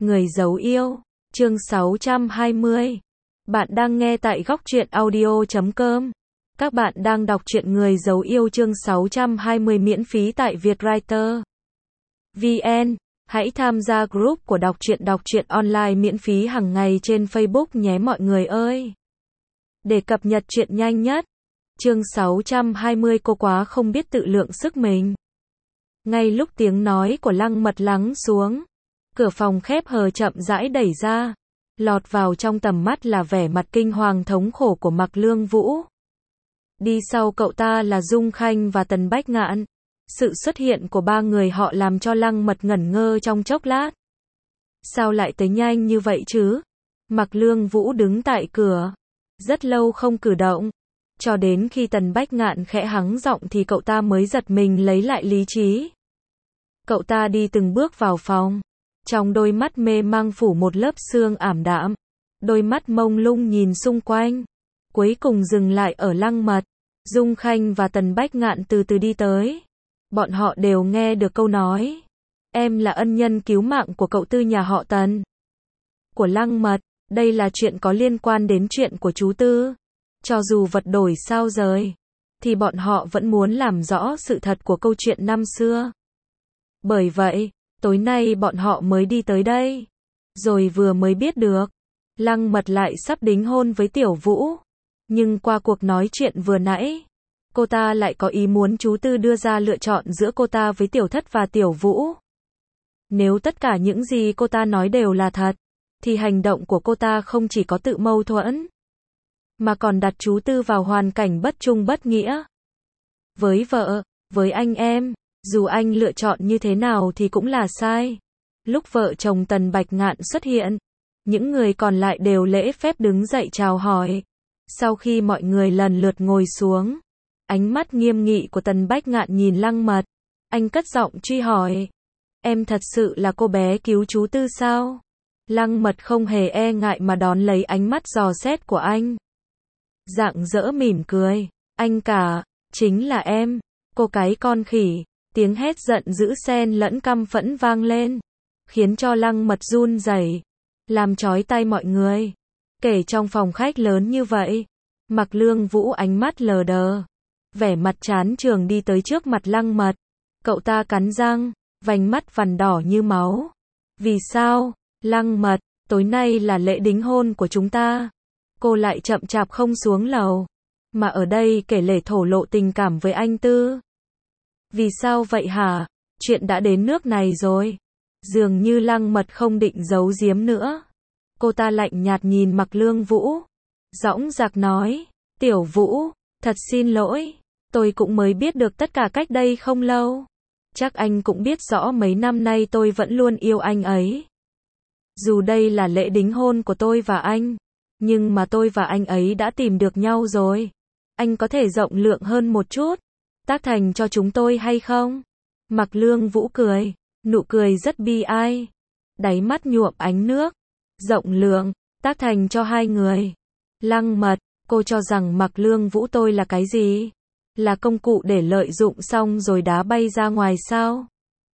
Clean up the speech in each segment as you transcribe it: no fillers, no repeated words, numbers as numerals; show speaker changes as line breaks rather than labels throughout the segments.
Người giấu yêu, chương 620. Bạn đang nghe tại góc truyện audio.com. Các bạn đang đọc truyện Người giấu yêu chương 620 miễn phí tại Vietwriter VN. Hãy tham gia group của đọc truyện online miễn phí hàng ngày trên Facebook nhé mọi người ơi. Để cập nhật truyện nhanh nhất. Chương 620 cô quá không biết tự lượng sức mình. Ngay lúc tiếng nói của Lăng Mật lắng xuống, cửa phòng khép hờ chậm rãi đẩy ra, lọt vào trong tầm mắt là vẻ mặt kinh hoàng thống khổ của Mạc Lương Vũ. Đi sau cậu ta là Dung Khanh và Tần Bách Ngạn. Sự xuất hiện của ba người họ làm cho Lăng Mật ngẩn ngơ trong chốc lát. Sao lại tới nhanh như vậy chứ? Mạc Lương Vũ đứng tại cửa, rất lâu không cử động. Cho đến khi Tần Bách Ngạn khẽ hắng giọng thì cậu ta mới giật mình lấy lại lý trí. Cậu ta đi từng bước vào phòng. Trong đôi mắt mê mang phủ một lớp sương ảm đạm. Đôi mắt mông lung nhìn xung quanh. Cuối cùng dừng lại ở Lăng Mật. Dung Khanh và Tần Bách Ngạn từ từ đi tới. Bọn họ đều nghe được câu nói. Em là ân nhân cứu mạng của cậu Tư nhà họ Tần. Của Lăng Mật, đây là chuyện có liên quan đến chuyện của chú Tư. Cho dù vật đổi sao rời, thì bọn họ vẫn muốn làm rõ sự thật của câu chuyện năm xưa. Bởi vậy, tối nay bọn họ mới đi tới đây. Rồi vừa mới biết được, Lăng Mật lại sắp đính hôn với Tiểu Vũ. Nhưng qua cuộc nói chuyện vừa nãy, cô ta lại có ý muốn chú Tư đưa ra lựa chọn giữa cô ta với Tiểu Thất và Tiểu Vũ. Nếu tất cả những gì cô ta nói đều là thật, thì hành động của cô ta không chỉ có tự mâu thuẫn, mà còn đặt chú Tư vào hoàn cảnh bất trung bất nghĩa. Với vợ, với anh em, dù anh lựa chọn như thế nào thì cũng là sai. Lúc vợ chồng Tần Bách Ngạn xuất hiện, những người còn lại đều lễ phép đứng dậy chào hỏi. Sau khi mọi người lần lượt ngồi xuống, ánh mắt nghiêm nghị của Tần Bách Ngạn nhìn Lăng Mật. Anh cất giọng truy hỏi. Em thật sự là cô bé cứu chú Tư sao? Lăng Mật không hề e ngại mà đón lấy ánh mắt dò xét của anh. Rạng rỡ mỉm cười. Anh cả, chính là em, cô cái con khỉ. Tiếng hét giận dữ xen lẫn căm phẫn vang lên, khiến cho Lăng Mật run rẩy, làm chói tai mọi người. Kể trong phòng khách lớn như vậy, Mạc Lương Vũ ánh mắt lờ đờ, vẻ mặt chán chường đi tới trước mặt Lăng Mật. Cậu ta cắn răng, vành mắt vằn đỏ như máu. Vì sao, Lăng Mật, tối nay là lễ đính hôn của chúng ta. Cô lại chậm chạp không xuống lầu, mà ở đây kể lể thổ lộ tình cảm với anh Tư. Vì sao vậy hả? Chuyện đã đến nước này rồi. Dường như Lăng Mật không định giấu giếm nữa. Cô ta lạnh nhạt nhìn Mạc Lương Vũ, dõng dạc nói, Tiểu Vũ, thật xin lỗi, tôi cũng mới biết được tất cả cách đây không lâu. Chắc anh cũng biết rõ mấy năm nay tôi vẫn luôn yêu anh ấy. Dù đây là lễ đính hôn của tôi và anh, nhưng mà tôi và anh ấy đã tìm được nhau rồi. Anh có thể rộng lượng hơn một chút, tác thành cho chúng tôi hay không? Mạc Lương Vũ cười, nụ cười rất bi ai, đáy mắt nhuộm ánh nước. Rộng lượng, tác thành cho hai người. Lăng Mật, cô cho rằng Mạc Lương Vũ tôi là cái gì? Là công cụ để lợi dụng xong rồi đá bay ra ngoài sao?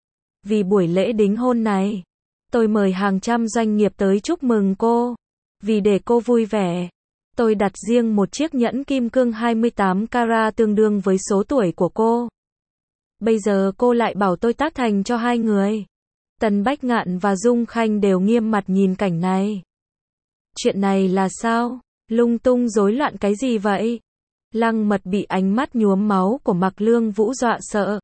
Vì buổi lễ đính hôn này, tôi mời hàng trăm doanh nghiệp tới chúc mừng cô. Vì để cô vui vẻ, tôi đặt riêng một chiếc nhẫn kim cương 28 carat tương đương với số tuổi của cô. Bây giờ cô lại bảo tôi tác thành cho hai người. Tần Bách Ngạn và Dung Khanh đều nghiêm mặt nhìn cảnh này. Chuyện này là sao? Lung tung rối loạn cái gì vậy? Lăng Mật bị ánh mắt nhuốm máu của Mạc Lương Vũ dọa sợ.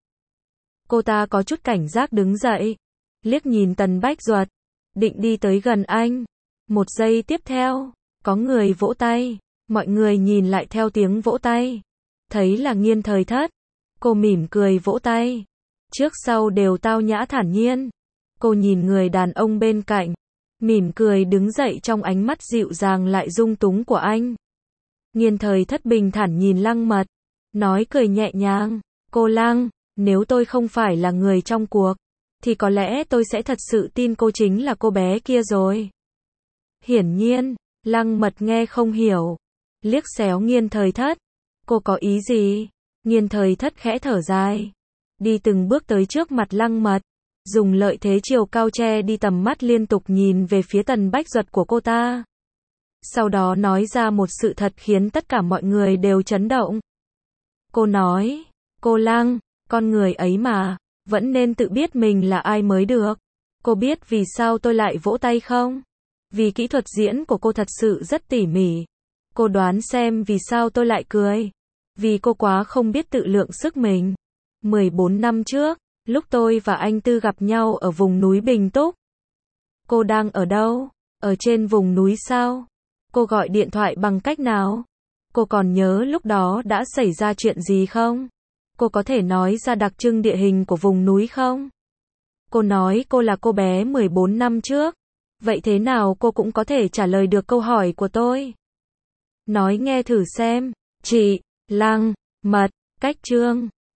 Cô ta có chút cảnh giác đứng dậy, liếc nhìn Tần Bách Duật, định đi tới gần anh. Một giây tiếp theo, có người vỗ tay, mọi người nhìn lại theo tiếng vỗ tay. Thấy là Nghiên Thời Thất. Cô mỉm cười vỗ tay. Trước sau đều tao nhã thản nhiên. Cô nhìn người đàn ông bên cạnh, mỉm cười đứng dậy trong ánh mắt dịu dàng lại dung túng của anh. Nghiên Thời Thất bình thản nhìn Lăng Mật, nói cười nhẹ nhàng, cô Lăng, nếu tôi không phải là người trong cuộc, thì có lẽ tôi sẽ thật sự tin cô chính là cô bé kia rồi. Hiển nhiên, Lăng Mật nghe không hiểu, liếc xéo Nghiên Thời Thất. Cô có ý gì? Nghiên Thời Thất khẽ thở dài, đi từng bước tới trước mặt Lăng Mật. dùng lợi thế chiều cao che đi tầm mắt liên tục nhìn về phía Tần Bách Duật của cô ta. Sau đó nói ra một sự thật khiến tất cả mọi người đều chấn động. Cô nói, cô Lăng, con người ấy mà, vẫn nên tự biết mình là ai mới được. Cô biết vì sao tôi lại vỗ tay không? Vì kỹ thuật diễn của cô thật sự rất tỉ mỉ. Cô đoán xem vì sao tôi lại cười. Vì cô quá không biết tự lượng sức mình. 14 năm trước, lúc tôi và anh Tư gặp nhau ở vùng núi Bình Túc. Cô đang ở đâu? Ở trên vùng núi sao? Cô gọi điện thoại bằng cách nào? Cô còn nhớ lúc đó đã xảy ra chuyện gì không? Cô có thể nói ra đặc trưng địa hình của vùng núi không? Cô nói cô là cô bé 14 năm trước. Vậy thế nào cô cũng có thể trả lời được câu hỏi của tôi? Nói nghe thử xem. Chị, Lăng, Mật, Cách Trương.